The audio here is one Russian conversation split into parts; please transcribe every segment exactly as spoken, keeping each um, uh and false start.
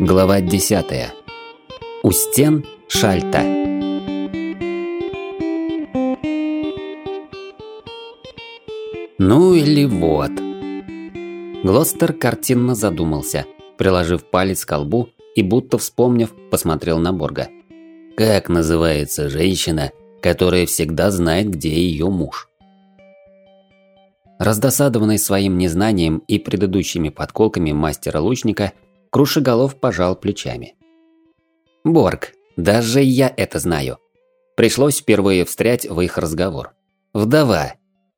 Глава десятая. У стен Шальта. Ну или вот. Глостер картинно задумался, приложив палец к колбу и, будто вспомнив, посмотрел на Борга. Как называется женщина, которая всегда знает, где ее муж? Раздосадованный своим незнанием и предыдущими подколками мастера-лучника, Крушеголов пожал плечами. «Борг, даже я это знаю». Пришлось впервые встрять в их разговор. «Вдова».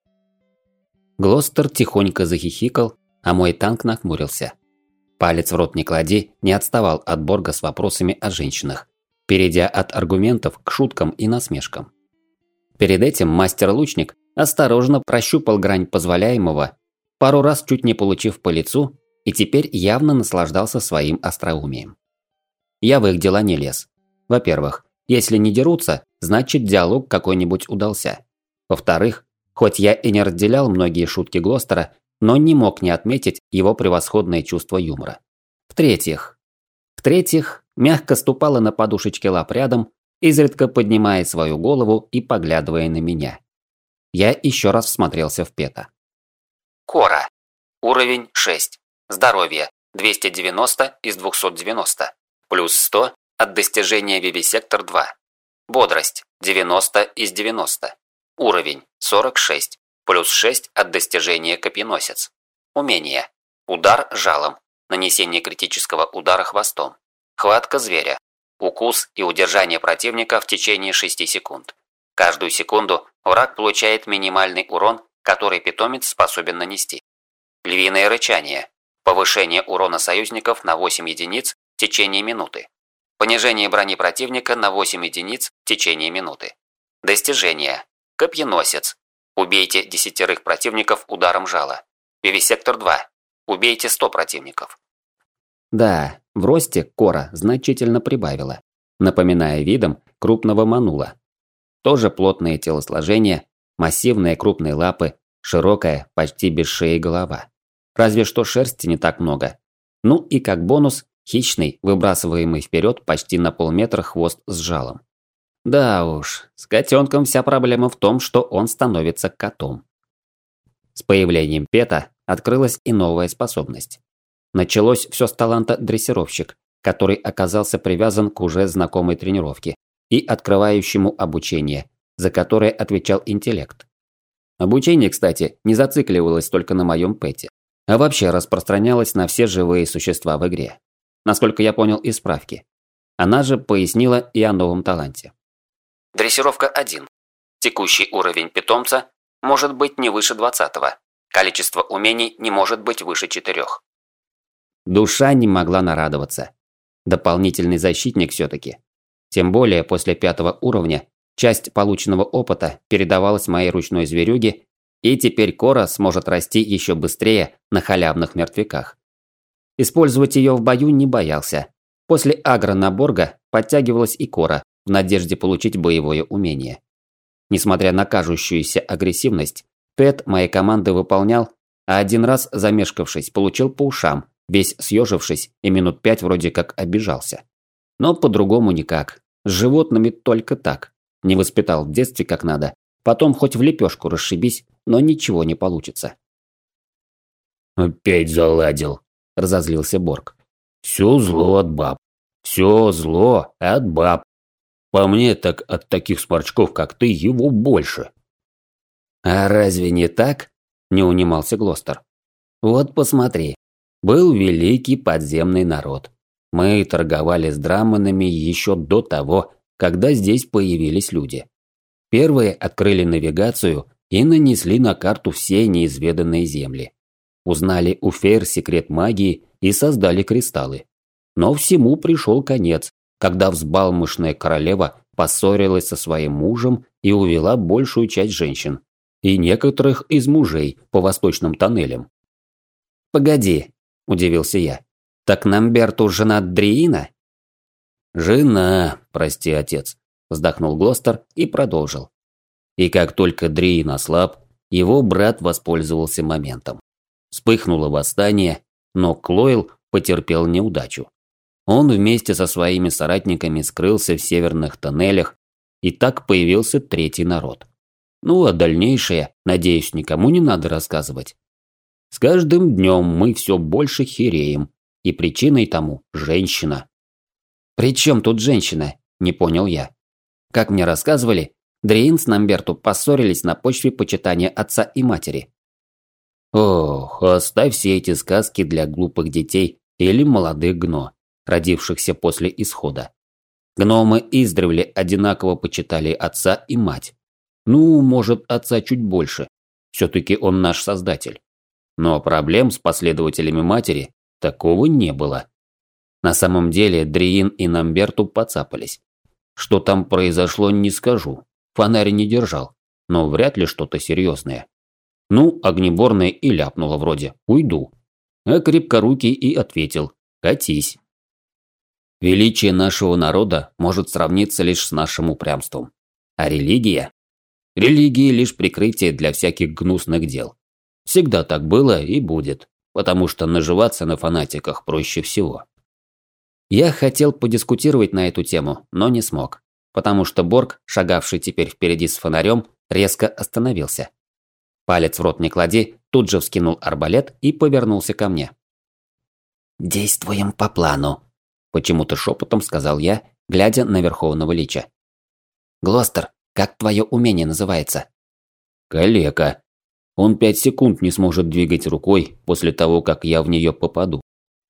Глостер тихонько захихикал, а мой танк нахмурился. Палец в рот не клади не отставал от Борга с вопросами о женщинах, перейдя от аргументов к шуткам и насмешкам. Перед этим мастер-лучник осторожно прощупал грань позволяемого, пару раз чуть не получив по лицу, и теперь явно наслаждался своим остроумием. Я в их дела не лез. Во-первых, если не дерутся, значит диалог какой-нибудь удался. Во-вторых, хоть я и не разделял многие шутки Глостера, но не мог не отметить его превосходное чувство юмора. В-третьих, В-третьих, мягко ступала на подушечке лап рядом, изредка поднимая свою голову и поглядывая на меня. Я еще раз всмотрелся в Пета. Кора. Уровень шесть. Здоровье двести девяносто из двухсот девяноста. Плюс сто от достижения Вивисектор два. Бодрость девяносто из девяноста. Уровень сорок шесть. Плюс шесть от достижения Копьеносец. Умение. Удар жалом. Нанесение критического удара хвостом. Хватка зверя. Укус и удержание противника в течение шести секунд. Каждую секунду враг получает минимальный урон, который питомец способен нанести. Львиное рычание. Повышение урона союзников на восемь единиц в течение минуты. Понижение брони противника на восемь единиц в течение минуты. Достижение. Копьеносец. Убейте десятерых противников ударом жала. Вивисектор два. Убейте сто противников. Да, в росте Кора значительно прибавила, напоминая видом крупного манула. Тоже плотное телосложение, массивные крупные лапы, широкая, почти без шеи голова. Разве что шерсти не так много. Ну и как бонус, хищный, выбрасываемый вперед почти на полметра хвост с жалом. Да уж, с котенком вся проблема в том, что он становится котом. С появлением Пета открылась и новая способность. Началось все с таланта дрессировщик, который оказался привязан к уже знакомой тренировке и открывающему обучение, за которое отвечал интеллект. Обучение, кстати, не зацикливалось только на моем Пете, а вообще распространялось на все живые существа в игре. Насколько я понял из справки. Она же пояснила и о новом таланте. Дрессировка один. Текущий уровень питомца может быть не выше двадцатого. Количество умений не может быть выше четырёх. Душа не могла нарадоваться. Дополнительный защитник все-таки. Тем более после пятого уровня часть полученного опыта передавалась моей ручной зверюге, и теперь Кора сможет расти еще быстрее на халявных мертвяках. Использовать ее в бою не боялся. После агро на Борга подтягивалась и Кора в надежде получить боевое умение. Несмотря на кажущуюся агрессивность, Пэт моей команды выполнял, а один раз, замешкавшись, получил по ушам, весь съежившись и минут пять вроде как обижался. Но по-другому никак. С животными только так. Не воспитал в детстве как надо. Потом хоть в лепешку расшибись, но ничего не получится. «Опять заладил», – разозлился Борг. «Все зло от баб. Все зло от баб. По мне, так от таких сморчков, как ты, его больше». «А разве не так?» – не унимался Глостер. «Вот посмотри. Был великий подземный народ. Мы торговали с драманами еще до того, когда здесь появились люди. Первые открыли навигацию и нанесли на карту все неизведанные земли. Узнали у фейр секрет магии и создали кристаллы. Но всему пришел конец, когда взбалмошная королева поссорилась со своим мужем и увела большую часть женщин. И некоторых из мужей по восточным тоннелям». «Погоди», – удивился я. «Так Намберту жена Дриина?» «Жена, прости, отец», – вздохнул Глостер и продолжил. И как только Дриин ослаб, его брат воспользовался моментом. Вспыхнуло восстание, но Клойл потерпел неудачу. Он вместе со своими соратниками скрылся в северных тоннелях, и так появился третий народ. Ну а дальнейшее, надеюсь, никому не надо рассказывать. С каждым днем мы все больше хереем, и причиной тому женщина. «При чем тут женщина?» – не понял я. Как мне рассказывали, Дриин с Намберту поссорились на почве почитания отца и матери. Ох, оставь все эти сказки для глупых детей или молодых гно, родившихся после исхода. Гномы издревле одинаково почитали отца и мать. Ну, может, отца чуть больше. Все-таки он наш создатель. Но проблем с последователями матери такого не было. На самом деле Дриин и Намберту поцапались. Что там произошло, не скажу. Фонарь не держал, но вряд ли что-то серьезное. Ну, огнеборная и ляпнула вроде «уйду». А крепкорукий и ответил «катись». Величие нашего народа может сравниться лишь с нашим упрямством. А религия? Религия лишь прикрытие для всяких гнусных дел. Всегда так было и будет, потому что наживаться на фанатиках проще всего. Я хотел подискутировать на эту тему, но не смог, потому что Борг, шагавший теперь впереди с фонарем, резко остановился. Палец в рот не клади, тут же вскинул арбалет и повернулся ко мне. «Действуем по плану», – почему-то шепотом сказал я, глядя на Верховного Лича. «Глостер, как твое умение называется?» «Калека. Он пять секунд не сможет двигать рукой после того, как я в нее попаду».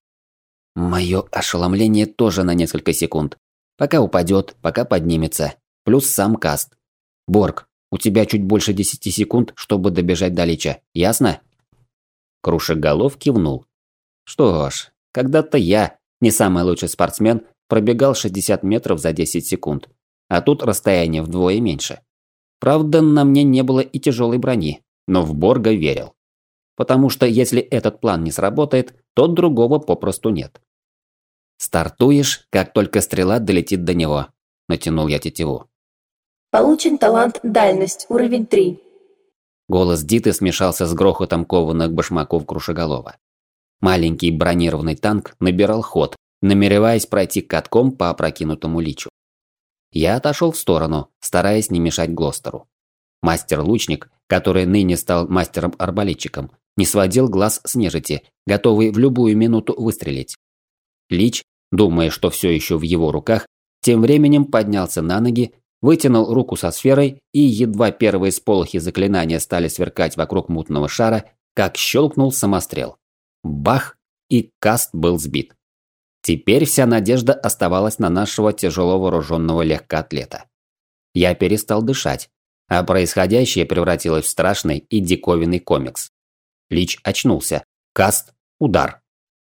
«Мое ошеломление тоже на несколько секунд. Пока упадет, пока поднимется. Плюс сам каст. Борг, у тебя чуть больше десяти секунд, чтобы добежать до Лича. Ясно?» Крушеголов кивнул. «Что ж, когда-то я, не самый лучший спортсмен, пробегал шестьдесят метров за десять секунд. А тут расстояние вдвое меньше. Правда, на мне не было и тяжелой брони, но в Борга верил. Потому что если этот план не сработает, то другого попросту нет. «Стартуешь, как только стрела долетит до него», – натянул я тетиву. Получен талант «Дальность», уровень три. Голос Диты смешался с грохотом кованых башмаков Крушеголова. Маленький бронированный танк набирал ход, намереваясь пройти катком по опрокинутому Личу. Я отошел в сторону, стараясь не мешать Глостеру. Мастер-лучник, который ныне стал мастером-арбалетчиком, не сводил глаз с нежити, готовый в любую минуту выстрелить. Лич, думая, что все еще в его руках, тем временем поднялся на ноги, вытянул руку со сферой, и едва первые сполохи заклинания стали сверкать вокруг мутного шара, как щелкнул самострел. Бах! И каст был сбит. Теперь вся надежда оставалась на нашего тяжело вооруженного легкоатлета. Я перестал дышать, а происходящее превратилось в страшный и диковинный комикс. Лич очнулся. Каст. Удар.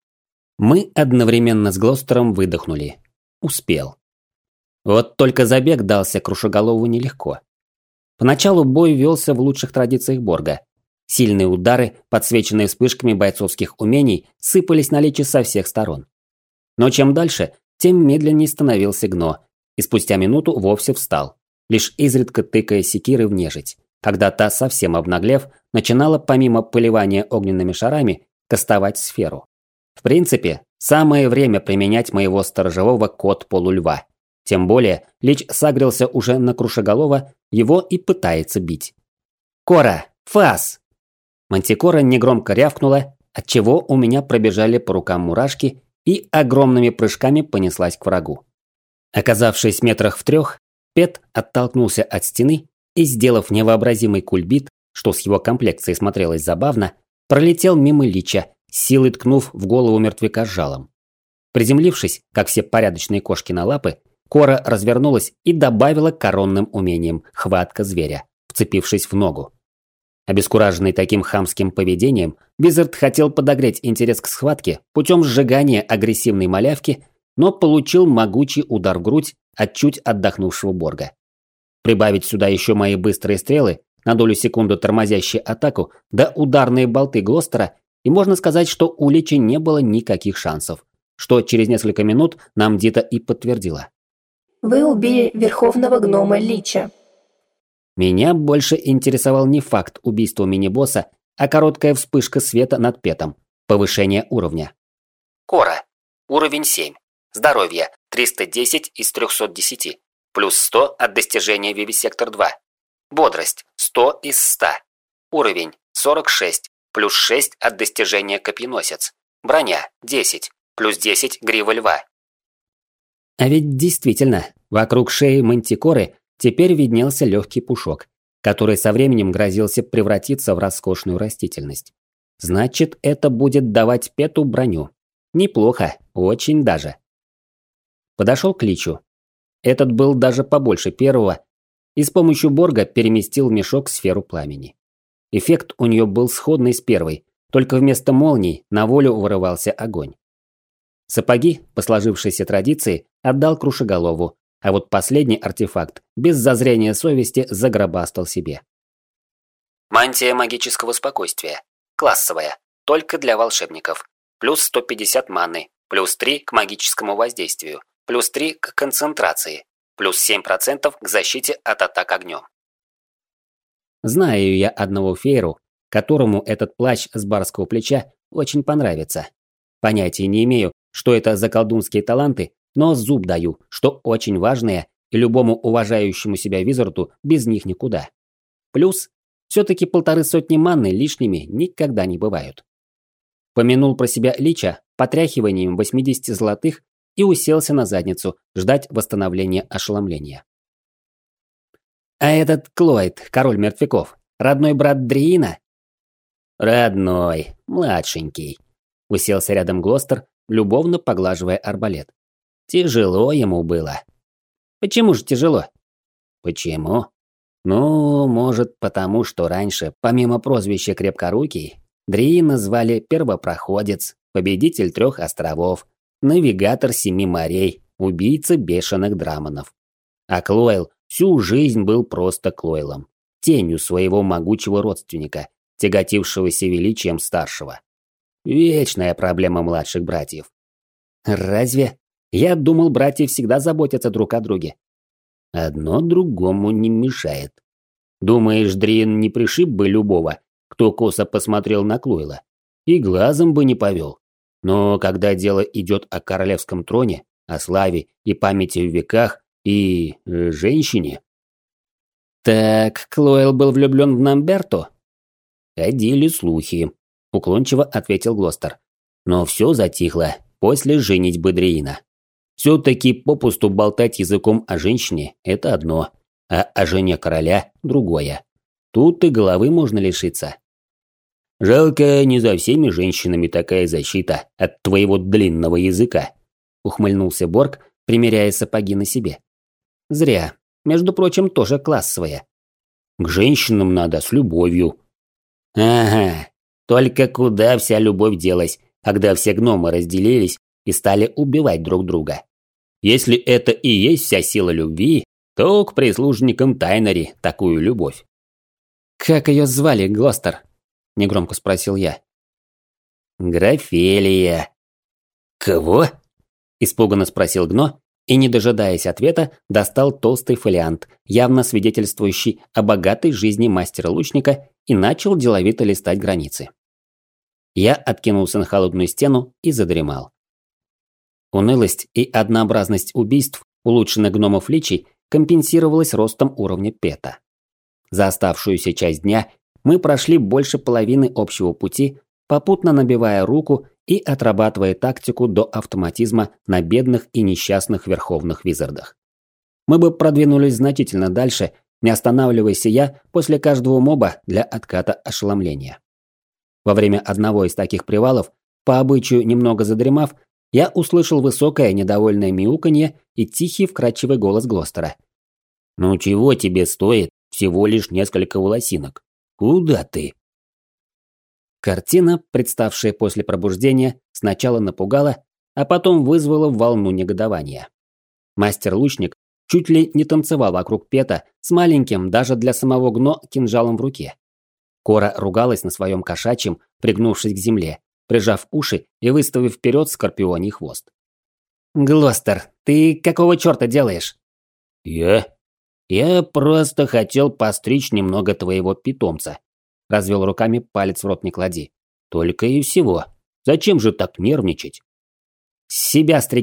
Мы одновременно с Глостером выдохнули. Успел. Вот только забег дался Крушеголову нелегко. Поначалу бой велся в лучших традициях Борга. Сильные удары, подсвеченные вспышками бойцовских умений, сыпались на Лича со всех сторон. Но чем дальше, тем медленнее становился Гно, и спустя минуту вовсе встал, лишь изредка тыкая секирой в нежить, когда та, совсем обнаглев, начинала помимо поливания огненными шарами кастовать сферу. В принципе, самое время применять моего сторожевого кот-полульва. Тем более, Лич сагрился уже на Крушеголова, его и пытается бить. «Кора! Фас!» Мантикора негромко рявкнула, отчего у меня пробежали по рукам мурашки и огромными прыжками понеслась к врагу. Оказавшись метрах в трех, Пет оттолкнулся от стены и, сделав невообразимый кульбит, что с его комплекцией смотрелось забавно, пролетел мимо Лича, силой ткнув в голову мертвяка жалом. Приземлившись, как все порядочные кошки на лапы, Кора развернулась и добавила коронным умением хватка зверя, вцепившись в ногу. Обескураженный таким хамским поведением, Визард хотел подогреть интерес к схватке путем сжигания агрессивной малявки, но получил могучий удар в грудь от чуть отдохнувшего Борга. Прибавить сюда еще мои быстрые стрелы, на долю секунды тормозящие атаку, да ударные болты Глостера, и можно сказать, что у Лича не было никаких шансов, что через несколько минут нам Дита и подтвердила. Вы убили верховного гнома Лича. Меня больше интересовал не факт убийства мини-босса, а короткая вспышка света над Петом, повышение уровня. Кора. Уровень семь. Здоровье – триста десять из трёхсот десяти, плюс сто от достижения Вивисектор два. Бодрость – сто из ста. Уровень – сорок шесть, плюс шесть от достижения Копьеносец. Броня – десять, плюс десять Грива Льва. А ведь действительно, вокруг шеи Мантикоры теперь виднелся легкий пушок, который со временем грозился превратиться в роскошную растительность. Значит, это будет давать Пету броню. Неплохо, очень даже. Подошел к Личу. Этот был даже побольше первого, и с помощью Борга переместил в мешок сферу пламени. Эффект у нее был сходный с первой, только вместо молний на волю вырывался огонь. Сапоги, по сложившейся традиции, отдал Крушеголову, а вот последний артефакт без зазрения совести загробастал себе. Мантия магического спокойствия. Классовая. Только для волшебников. Плюс сто пятьдесят маны. Плюс три к магическому воздействию. Плюс три к концентрации. Плюс семь процентов к защите от атак огнем. Знаю я одного фейру, которому этот плащ с барского плеча очень понравится. Понятия не имею, что это за колдунские таланты, но зуб даю, что очень важные, и любому уважающему себя визарду без них никуда. Плюс, все-таки полторы сотни манны лишними никогда не бывают. Помянул про себя Лича потряхиванием восьмидесяти золотых и уселся на задницу ждать восстановления ошеломления. А этот Клойд, король мертвяков, родной брат Дриина? Родной, младшенький. Уселся рядом Глостер, любовно поглаживая арбалет. Тяжело ему было. Почему же тяжело? Почему? Ну, может, потому что раньше, помимо прозвища Крепкорукий, Дриина звали Первопроходец, Победитель трех островов, Навигатор семи морей, Убийца бешеных драмонов. А Клойл всю жизнь был просто Клойлом, тенью своего могучего родственника, тяготившегося величием старшего. Вечная проблема младших братьев. Разве? Я думал, братья всегда заботятся друг о друге. Одно другому не мешает. Думаешь, Дриин не пришиб бы любого, кто косо посмотрел на Клойла? И глазом бы не повел. Но когда дело идет о королевском троне, о славе и памяти в веках, и э, женщине... Так, Клойл был влюблен в Намберту? Ходили слухи, уклончиво ответил Глостер. Но все затихло после женитьбы Дриина. Все-таки попусту болтать языком о женщине – это одно, а о жене короля – другое. Тут и головы можно лишиться. Жалко, не за всеми женщинами такая защита от твоего длинного языка, ухмыльнулся Борг, примеряя сапоги на себе. Зря. Между прочим, тоже классовые. К женщинам надо с любовью. Ага, только куда вся любовь делась, когда все гномы разделились и стали убивать друг друга. Если это и есть вся сила любви, то к прислужникам Тайнери такую любовь. «Как ее звали, Глостер?» – негромко спросил я. «Графелия». «Кого?» – испуганно спросил Гно и, не дожидаясь ответа, достал толстый фолиант, явно свидетельствующий о богатой жизни мастера-лучника, и начал деловито листать границы. Я откинулся на холодную стену и задремал. Унылость и однообразность убийств, улучшенных гномов Личей, компенсировалась ростом уровня Пета. За оставшуюся часть дня мы прошли больше половины общего пути, попутно набивая руку и отрабатывая тактику до автоматизма на бедных и несчастных верховных визардах. Мы бы продвинулись значительно дальше, не останавливаясь я после каждого моба для отката ошеломления. Во время одного из таких привалов, по обычаю немного задремав, я услышал высокое недовольное мяуканье и тихий вкрадчивый голос Глостера. «Ну чего тебе стоит всего лишь несколько волосинок? Куда ты?» Картина, представшая после пробуждения, сначала напугала, а потом вызвала волну негодования. Мастер-лучник чуть ли не танцевал вокруг Пета с маленьким, даже для самого Гно, кинжалом в руке. Кора ругалась на своем кошачьем, пригнувшись к земле, прижав уши и выставив вперед скорпионий хвост. «Глостер, ты какого черта делаешь?» «Я? Я просто хотел постричь немного твоего питомца», – развел руками, палец в рот не клади. «Только и всего. Зачем же так нервничать?» «Себя стриги.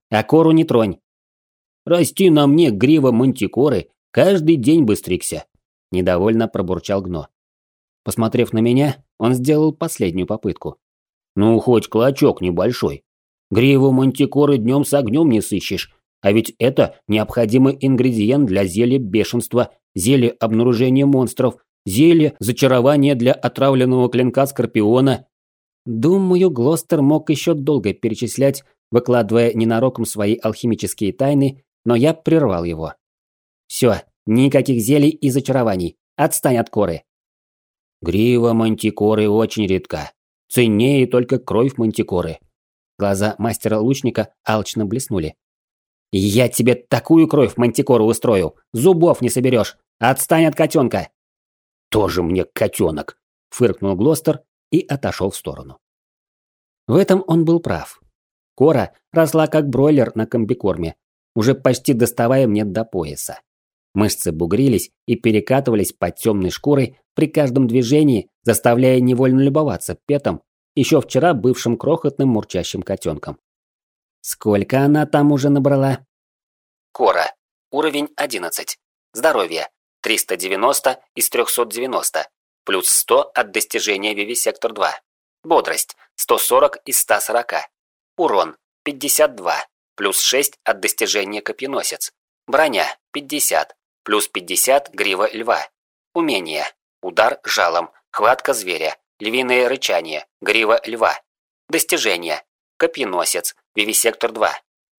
А кору не тронь. Расти на мне грива мантикоры, каждый день бы стригся. Недовольно пробурчал Гно. Посмотрев на меня, он сделал последнюю попытку. Ну, хоть клочок небольшой. Гриву мантикоры днем с огнем не сыщешь, а ведь это необходимый ингредиент для зелья бешенства, зелья обнаружения монстров, зелья зачарования для отравленного клинка Скорпиона. Думаю, Глостер мог еще долго перечислять, выкладывая ненароком свои алхимические тайны, но я прервал его. Все, никаких зелий и зачарований. Отстань от коры. Грива мантикоры очень редка. Ценнее только кровь мантикоры. Глаза мастера-лучника алчно блеснули. «Я тебе такую кровь мантикору устрою, зубов не соберешь. Отстань от котенка!» «Тоже мне котенок!» – фыркнул Глостер и отошел в сторону. В этом он был прав. Кора росла как бройлер на комбикорме, уже почти доставая мне до пояса. Мышцы бугрились и перекатывались под темной шкурой при каждом движении, заставляя невольно любоваться Петом, еще вчера бывшим крохотным мурчащим котенком. Сколько она там уже набрала? Кора. Уровень одиннадцать. Здоровье. триста девяносто из трёхсот девяноста. Плюс сто от достижения Вивисектор два. Бодрость. сто сорок из ста сорока. Урон. пятьдесят два. Плюс шесть от достижения Копьеносец. Броня. пятьдесят. Плюс пятьдесят грива льва. Умение. Удар жалом. Хватка зверя. Львиное рычание. Грива льва. Достижения. Копьеносец. Вивисектор два.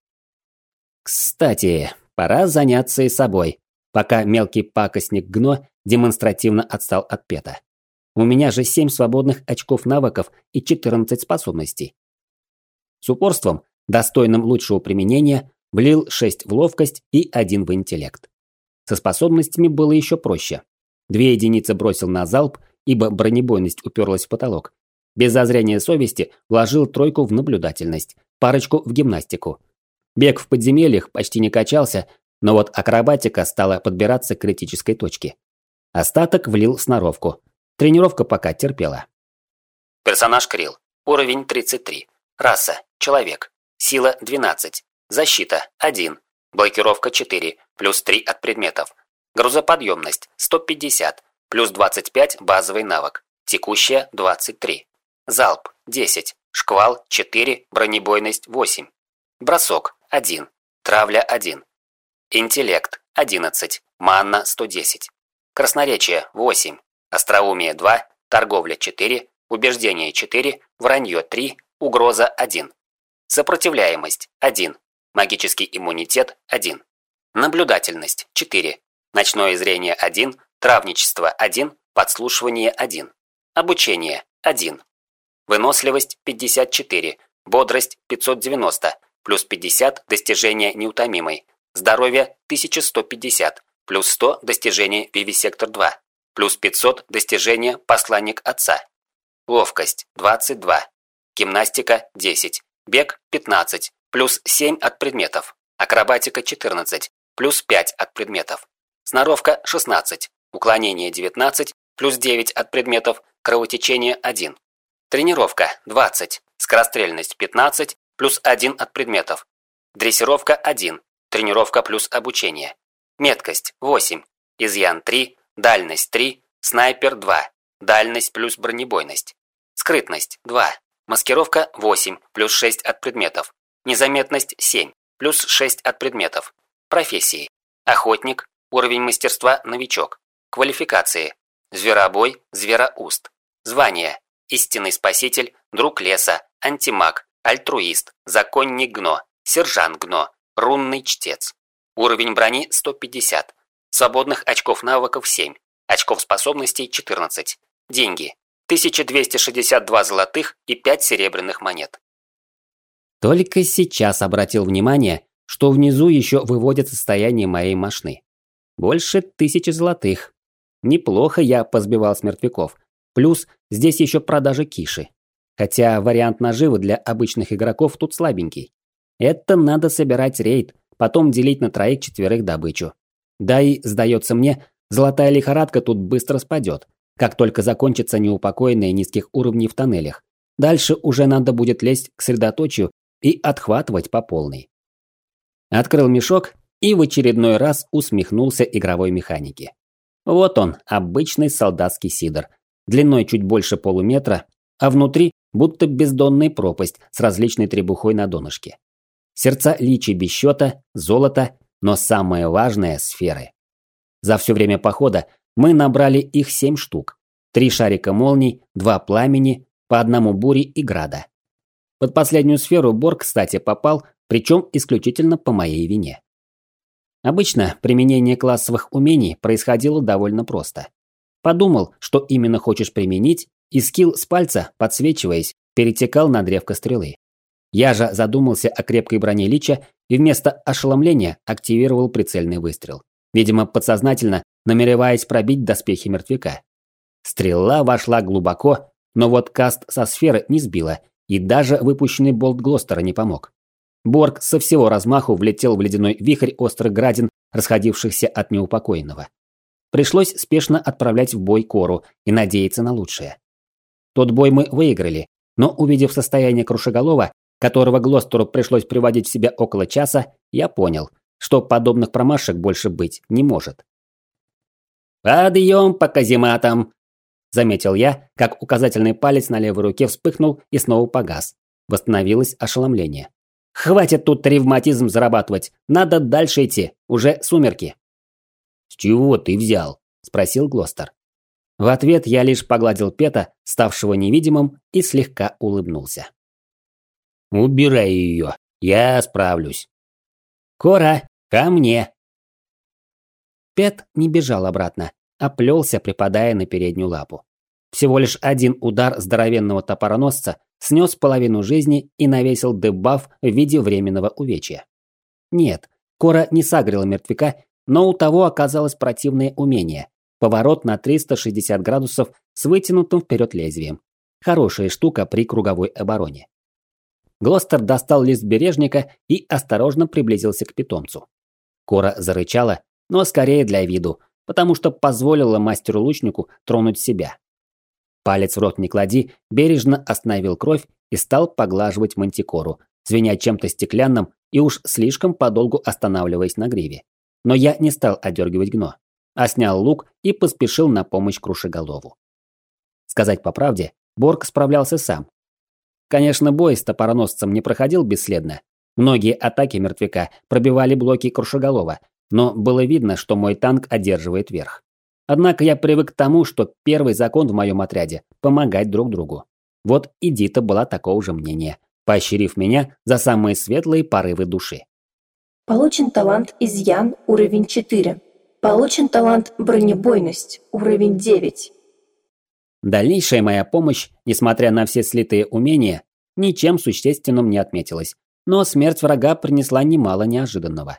Кстати, пора заняться и собой, пока мелкий пакостник Гно демонстративно отстал от Пета. У меня же семь свободных очков навыков и четырнадцать способностей. С упорством, достойным лучшего применения, влил шесть в ловкость и один в интеллект. Со способностями было еще проще. Две единицы бросил на залп, ибо бронебойность уперлась в потолок. Без зазрения совести вложил тройку в наблюдательность, парочку в гимнастику. Бег в подземельях почти не качался, но вот акробатика стала подбираться к критической точке. Остаток влил в сноровку. Тренировка пока терпела. Персонаж Крил. Уровень тридцать три. Раса. Человек. Сила двенадцать. Защита один. Блокировка четыре. Плюс три от предметов. Грузоподъемность сто пятьдесят. Плюс двадцать пять базовый навык. Текущая двадцать три. Залп десять. Шквал четыре. Бронебойность восемь. Бросок один. Травля один. Интеллект одиннадцать. Манна сто десять. Красноречие восемь. Остроумие два. Торговля четыре. Убеждение четыре. Вранье три. Угроза один. Сопротивляемость один. Магический иммунитет один. Наблюдательность четыре. Ночное зрение один. Травничество один. Подслушивание один. Обучение один. Выносливость пятьдесят четыре. Бодрость пятьсот девяносто. Плюс пятьдесят достижения неутомимой. Здоровье тысяча сто пятьдесят. Плюс сто достижения Вивисектор два. Плюс пятьсот достижения Посланник Отца. Ловкость двадцать два. Гимнастика десять. Бег пятнадцать. Плюс семь от предметов. Акробатика четырнадцать. Плюс пять от предметов. Сноровка шестнадцать. Уклонение девятнадцать. Плюс девять от предметов. Кровотечение один. Тренировка двадцать. Скорострельность пятнадцать. Плюс один от предметов. Дрессировка один. Тренировка плюс обучение. Меткость восемь. Изъян три. Дальность три. Снайпер два. Дальность плюс бронебойность. Скрытность два. Маскировка восемь. Плюс шесть от предметов. Незаметность семь. Плюс шесть от предметов. Профессии. Охотник. Уровень мастерства новичок. Квалификации. Зверобой. Звероуст. Звание. Истинный спаситель. Друг леса. Антимаг. Альтруист. Законник Гно. Сержант Гно. Рунный чтец. Уровень брони сто пятьдесят. Свободных очков навыков семь. Очков способностей четырнадцать. Деньги. тысяча двести шестьдесят два золотых и пять серебряных монет. Только сейчас обратил внимание, что внизу еще выводят состояние моей мошны. Больше тысячи золотых. Неплохо я позбивал с мертвяков. Плюс здесь еще продажа киши. Хотя вариант наживы для обычных игроков тут слабенький. Это надо собирать рейд, потом делить на троих-четверых добычу. Да и, сдается мне, золотая лихорадка тут быстро спадет, как только закончится неупокоенные низких уровней в тоннелях. Дальше уже надо будет лезть к средоточию и отхватывать по полной. Открыл мешок и в очередной раз усмехнулся игровой механике. Вот он, обычный солдатский сидр, длиной чуть больше полуметра, а внутри будто бездонная пропасть с различной требухой на донышке. Сердца личий без счета, золото, но самое важное – сферы. За все время похода мы набрали их семь штук. Три шарика молний, два пламени, по одному бури и града. Под последнюю сферу Борг, кстати, попал, причем исключительно по моей вине. Обычно применение классовых умений происходило довольно просто. Подумал, что именно хочешь применить, и скилл с пальца, подсвечиваясь, перетекал на древко стрелы. Я же задумался о крепкой броне лича и вместо ошеломления активировал прицельный выстрел. Видимо, подсознательно намереваясь пробить доспехи мертвяка. Стрела вошла глубоко, но вот каст со сферы не сбила, и даже выпущенный болт Глостера не помог. Борг со всего размаху влетел в ледяной вихрь острых градин, расходившихся от неупокоенного. Пришлось спешно отправлять в бой Кору и надеяться на лучшее. Тот бой мы выиграли, но увидев состояние Крушеголова, которого Глостеру пришлось приводить в себя около часа, я понял, что подобных промашек больше быть не может. «Подъем по казематам!» – заметил я, как указательный палец на левой руке вспыхнул и снова погас. Восстановилось ошеломление. «Хватит тут ревматизм зарабатывать, надо дальше идти, уже сумерки». «С чего ты взял?» – спросил Глостер. В ответ я лишь погладил Пета, ставшего невидимым, и слегка улыбнулся. «Убирай ее, я справлюсь». «Кора, ко мне!» Пет не бежал обратно, а плелся, припадая на переднюю лапу. Всего лишь один удар здоровенного топороносца снес половину жизни и навесил дебаф в виде временного увечья. Нет, Кора не сагрила мертвяка, но у того оказалось противное умение – поворот на триста шестьдесят градусов с вытянутым вперед лезвием. Хорошая штука при круговой обороне. Глостер достал лист бережника и осторожно приблизился к питомцу. Кора зарычала, но скорее для виду, потому что позволила мастеру-лучнику тронуть себя. Палец в рот не клади, бережно остановил кровь и стал поглаживать мантикору, звеня чем-то стеклянным и уж слишком подолгу останавливаясь на гриве. Но я не стал одергивать гно, а снял лук и поспешил на помощь Крушеголову. Сказать по правде, Борг справлялся сам. Конечно, бой с топороносцем не проходил бесследно. Многие атаки мертвяка пробивали блоки Крушеголова, но было видно, что мой танк одерживает верх. Однако я привык к тому, что первый закон в моем отряде – помогать друг другу. Вот и Дита была такого же мнения, поощрив меня за самые светлые порывы души. Получен талант изъян, уровень четыре. Получен талант бронебойность, уровень девять. Дальнейшая моя помощь, несмотря на все слитые умения, ничем существенным не отметилась, но смерть врага принесла немало неожиданного.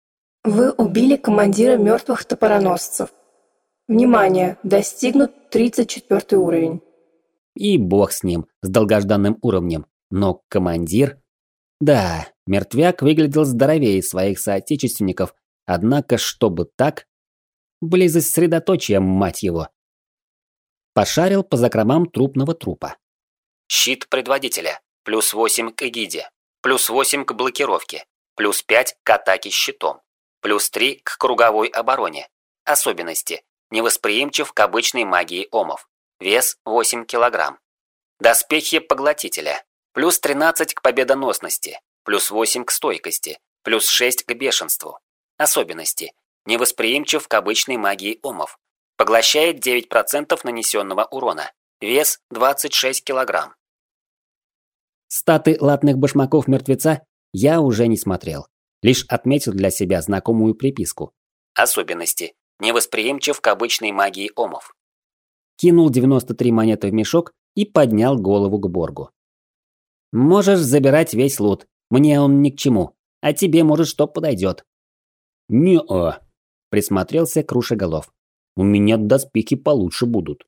Вы убили командира мертвых топороносцев. Внимание! Достигнут тридцать четвёртый уровень. И бог с ним, с долгожданным уровнем. Но командир... Да, мертвяк выглядел здоровее своих соотечественников, однако, чтобы так... Близость средоточия, мать его. Пошарил по закромам трупного трупа. Щит предводителя. Плюс восемь к эгиде. Плюс восемь к блокировке. Плюс пять к атаке щитом. Плюс три к круговой обороне. Особенности. Невосприимчив к обычной магии омов. Вес восемь килограмм. Доспехи поглотителя. Плюс тринадцать к победоносности. Плюс восемь к стойкости. Плюс шесть к бешенству. Особенности. Невосприимчив к обычной магии омов. Поглощает девять процентов нанесенного урона. Вес двадцать шесть килограмм. Статы латных башмаков мертвеца я уже не смотрел. Лишь отметил для себя знакомую приписку. Особенности. Невосприимчив к обычной магии омов. Кинул девяносто три монеты в мешок и поднял голову к Боргу. «Можешь забирать весь лут. Мне он ни к чему. А тебе, может, что подойдет». «Не-а», – присмотрелся Крушеголов. «У меня доспехи получше будут».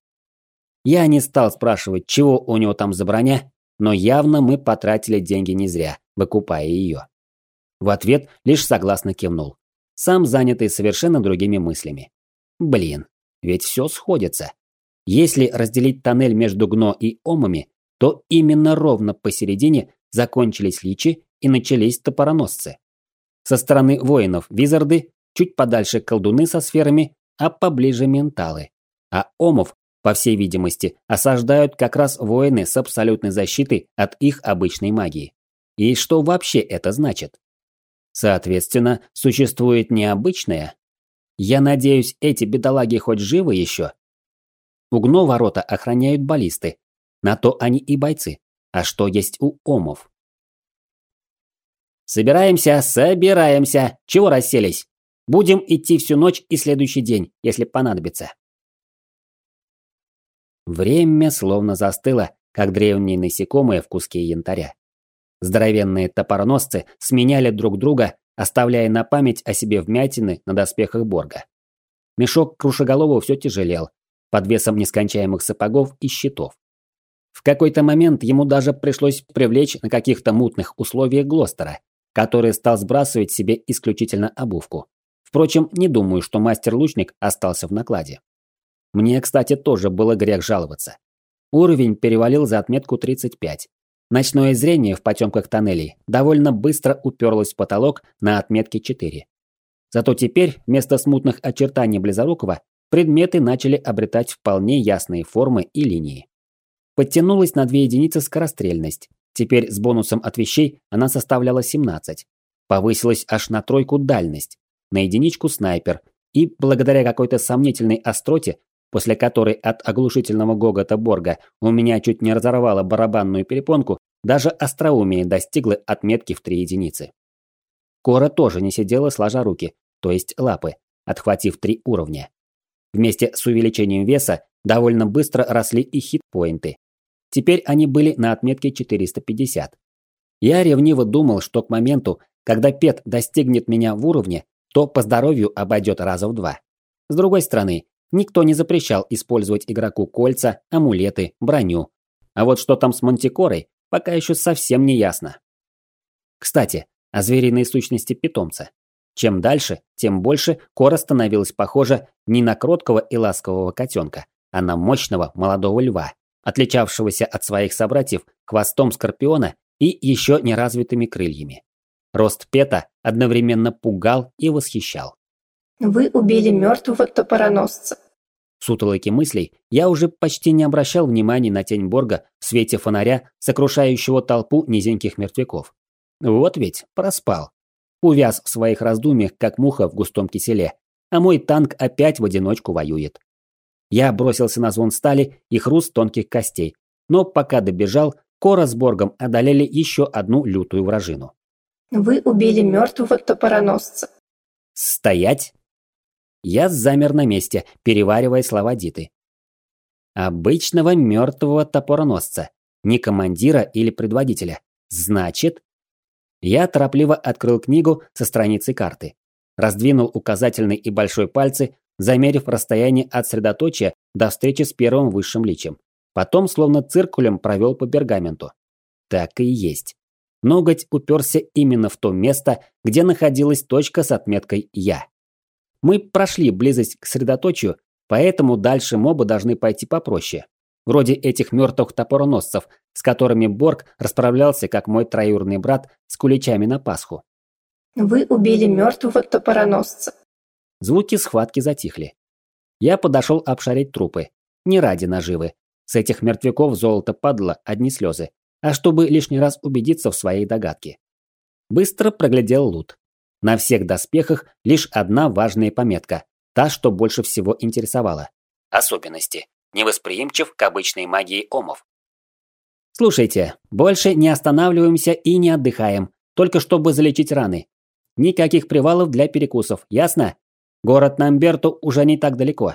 Я не стал спрашивать, чего у него там за броня, но явно мы потратили деньги не зря, выкупая ее. В ответ лишь согласно кивнул, сам занятый совершенно другими мыслями. Блин, ведь все сходится. Если разделить тоннель между Гно и Омами, то именно ровно посередине закончились личи и начались топороносцы. Со стороны воинов визарды, чуть подальше колдуны со сферами, а поближе менталы. А омов, по всей видимости, осаждают как раз воины с абсолютной защитой от их обычной магии. И что вообще это значит? Соответственно, существует необычное. Я надеюсь, эти бедолаги хоть живы еще? У Гно ворота охраняют баллисты. На то они и бойцы. А что есть у омов? Собираемся, собираемся. Чего расселись? Будем идти всю ночь и следующий день, если понадобится. Время словно застыло, как древние насекомые в куске янтаря. Здоровенные топороносцы сменяли друг друга, оставляя на память о себе вмятины на доспехах Борга. Мешок Крушеголового все тяжелел, под весом нескончаемых сапогов и щитов. В какой-то момент ему даже пришлось привлечь на каких-то мутных условиях Глостера, который стал сбрасывать себе исключительно обувку. Впрочем, не думаю, что мастер-лучник остался в накладе. Мне, кстати, тоже было грех жаловаться. Уровень перевалил за отметку тридцать пять. Ночное зрение в потемках тоннелей довольно быстро уперлось в потолок на отметке четыре. Зато теперь вместо смутных очертаний Близорукого предметы начали обретать вполне ясные формы и линии. Подтянулась на две единицы скорострельность. Теперь с бонусом от вещей она составляла семнадцать. Повысилась аж на тройку дальность, на единичку снайпер, и благодаря какой-то сомнительной остроте, после которой от оглушительного гогота Борга у меня чуть не разорвало барабанную перепонку, даже остроумие достигло отметки в три единицы. Кора тоже не сидела сложа руки, то есть лапы, отхватив три уровня. Вместе с увеличением веса довольно быстро росли и хитпоинты. Теперь они были на отметке четыреста пятьдесят. Я ревниво думал, что к моменту, когда Пет достигнет меня в уровне, то по здоровью обойдет раза в два. С другой стороны, никто не запрещал использовать игроку кольца, амулеты, броню. А вот что там с Мантикорой, пока еще совсем не ясно. Кстати, о звериной сущности питомца. Чем дальше, тем больше Кора становилась похожа не на кроткого и ласкового котенка, а на мощного молодого льва, отличавшегося от своих собратьев хвостом скорпиона и еще неразвитыми крыльями. Рост Пета одновременно пугал и восхищал. Вы убили мертвого топороносца. В сутолоке мыслей я уже почти не обращал внимания на тень Борга в свете фонаря, сокрушающего толпу низеньких мертвяков. Вот ведь проспал. Увяз в своих раздумьях, как муха в густом киселе, а мой танк опять в одиночку воюет. Я бросился на звон стали и хруст тонких костей, но пока добежал, Кора с Боргом одолели еще одну лютую вражину. Вы убили мертвого топороносца. Стоять! Я замер на месте, переваривая слова Диты. Обычного мертвого топороносца, не командира или предводителя. Значит... Я торопливо открыл книгу со страницы карты. Раздвинул указательный и большой пальцы, замерив расстояние от средоточия до встречи с первым высшим личем. Потом словно циркулем провел по пергаменту. Так и есть. Ноготь уперся именно в то место, где находилась точка с отметкой «Я». Мы прошли близость к средоточию, поэтому дальше мобы должны пойти попроще. Вроде этих мертвых топороносцев, с которыми Борг расправлялся, как мой троюродный брат, с куличами на Пасху. Вы убили мертвого топороносца. Звуки схватки затихли. Я подошел обшарить трупы. Не ради наживы. С этих мертвяков золото падало одни слезы, а чтобы лишний раз убедиться в своей догадке. Быстро проглядел лут. На всех доспехах лишь одна важная пометка, та, что больше всего интересовала. Особенности. Невосприимчив к обычной магии омов. Слушайте, больше не останавливаемся и не отдыхаем, только чтобы залечить раны. Никаких привалов для перекусов, ясно? Город Намберту уже не так далеко.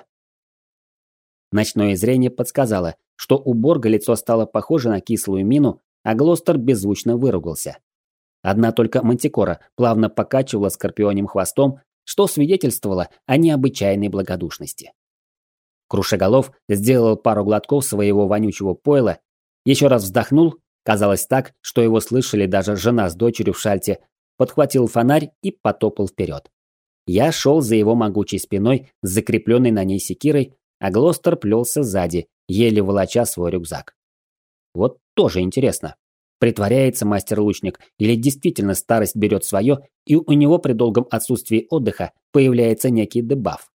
Ночное зрение подсказало, что у Борга лицо стало похоже на кислую мину, а Глостер беззвучно выругался. Одна только Мантикора плавно покачивала скорпионим хвостом, что свидетельствовало о необычайной благодушности. Крушеголов сделал пару глотков своего вонючего пойла, еще раз вздохнул, казалось так, что его слышали даже жена с дочерью в шальте, подхватил фонарь и потопал вперед. Я шел за его могучей спиной с закрепленной на ней секирой, а Глостер плелся сзади, еле волоча свой рюкзак. Вот тоже интересно. Притворяется мастер-лучник или действительно старость берет свое, и у него при долгом отсутствии отдыха появляется некий дебаф.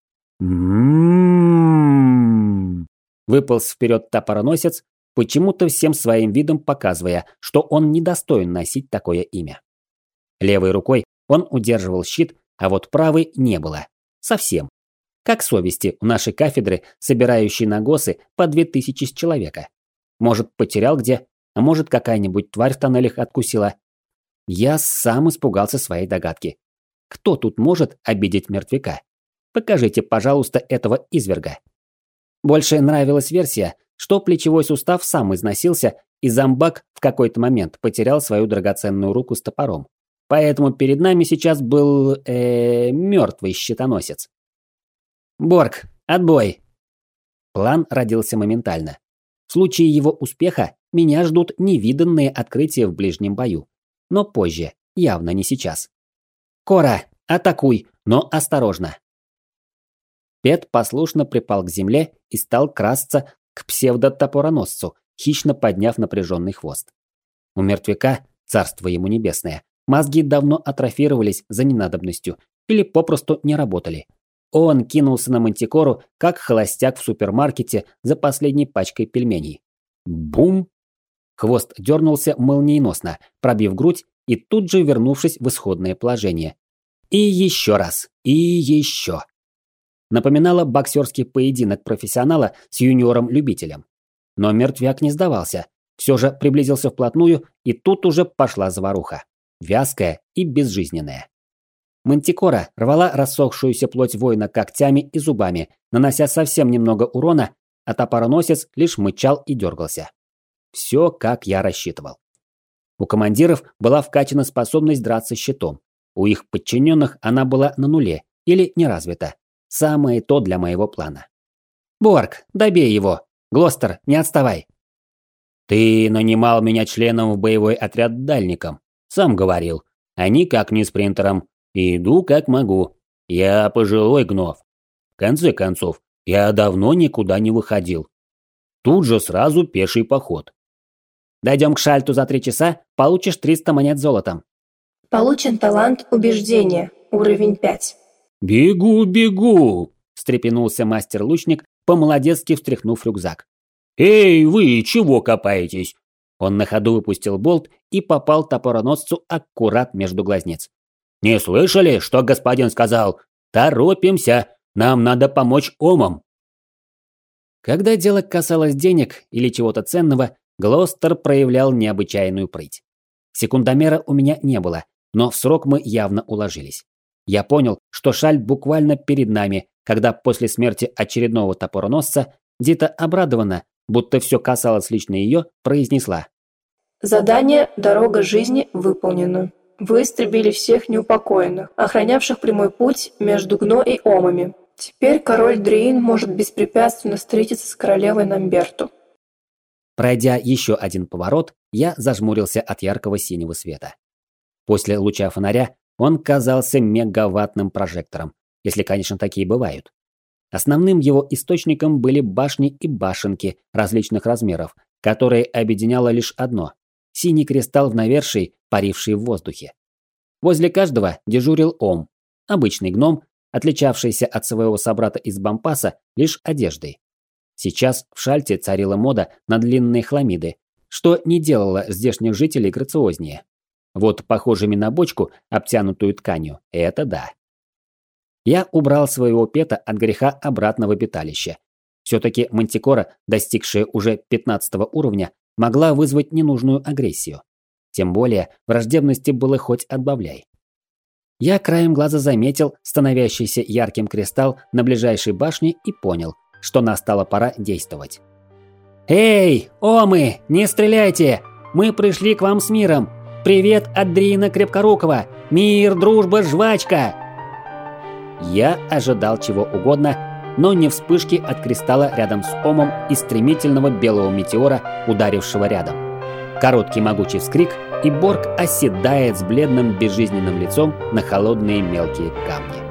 «М-м-м-м», выполз вперед топороносец, почему-то всем своим видом показывая, что он недостоин носить такое имя. Левой рукой он удерживал щит, а вот правой не было. Совсем. Как совести у нашей кафедры, собирающей на госы по две тысячи с человека. Может, потерял где, а может, какая-нибудь тварь в тоннелях откусила. Я сам испугался своей догадки. Кто тут может обидеть мертвяка? Покажите, пожалуйста, этого изверга. Больше нравилась версия, что плечевой сустав сам износился, и зомбак в какой-то момент потерял свою драгоценную руку с топором. Поэтому перед нами сейчас был э, мертвый щитоносец. Борг, отбой! План родился моментально. В случае его успеха меня ждут невиданные открытия в ближнем бою. Но позже, явно не сейчас. Кора, атакуй, но осторожно. Пет послушно припал к земле и стал красться к псевдотопороносцу, хищно подняв напряженный хвост. У мертвяка, царство ему небесное, мозги давно атрофировались за ненадобностью или попросту не работали. Он кинулся на мантикору, как холостяк в супермаркете за последней пачкой пельменей. Бум! Хвост дернулся молниеносно, пробив грудь и тут же вернувшись в исходное положение. И еще раз, и еще. Напоминало боксерский поединок профессионала с юниором-любителем. Но мертвяк не сдавался, все же приблизился вплотную, и тут уже пошла заваруха. Вязкая и безжизненная. Мантикора рвала рассохшуюся плоть воина когтями и зубами, нанося совсем немного урона, а топороносец лишь мычал и дергался. Все, как я рассчитывал. У командиров была вкачана способность драться щитом. У их подчиненных она была на нуле или не развита. Самое то для моего плана. «Борг, добей его! Глостер, не отставай!» «Ты нанимал меня членом в боевой отряд дальником. Сам говорил. А никак не спринтером. Иду как могу. Я пожилой гнов. В конце концов, я давно никуда не выходил. Тут же сразу пеший поход. Дойдем к Шальту за три часа, получишь триста монет золотом. Получен талант убеждения, уровень пять. «Бегу, бегу!» – встрепенулся мастер-лучник, по-молодецки встряхнув рюкзак. «Эй, вы чего копаетесь?» Он на ходу выпустил болт и попал топороносцу аккурат между глазниц. «Не слышали, что господин сказал? Торопимся, нам надо помочь омам!» Когда дело касалось денег или чего-то ценного, Глостер проявлял необычайную прыть. Секундомера у меня не было, но в срок мы явно уложились. Я понял, что Шаль буквально перед нами, когда после смерти очередного топороносца Дита обрадованно, будто все касалось лично ее, произнесла. Задание «Дорога жизни» выполнено. Вы истребили всех неупокоенных, охранявших прямой путь между Гно и Омами. Теперь король Дриин может беспрепятственно встретиться с королевой Намберту. Пройдя еще один поворот, я зажмурился от яркого синего света. После луча фонаря он казался мегаваттным прожектором, если, конечно, такие бывают. Основным его источником были башни и башенки различных размеров, которые объединяло лишь одно – синий кристалл в навершии, паривший в воздухе. Возле каждого дежурил Ом, обычный гном, отличавшийся от своего собрата из Бампаса лишь одеждой. Сейчас в Шальте царила мода на длинные хламиды, что не делало здешних жителей грациознее. Вот похожими на бочку, обтянутую тканью, это да. Я убрал своего пета от греха обратно в обиталище. Все-таки мантикора, достигшая уже пятнадцатого уровня, могла вызвать ненужную агрессию. Тем более враждебности было хоть отбавляй. Я краем глаза заметил становящийся ярким кристалл на ближайшей башне и понял, что настала пора действовать. «Эй, омы, не стреляйте! Мы пришли к вам с миром! Привет от Дриина Крепкорукова! Мир, дружба, жвачка!» Я ожидал чего угодно, но не вспышки от кристалла рядом с омом и стремительного белого метеора, ударившего рядом. Короткий могучий вскрик, и Борг оседает с бледным безжизненным лицом на холодные мелкие камни.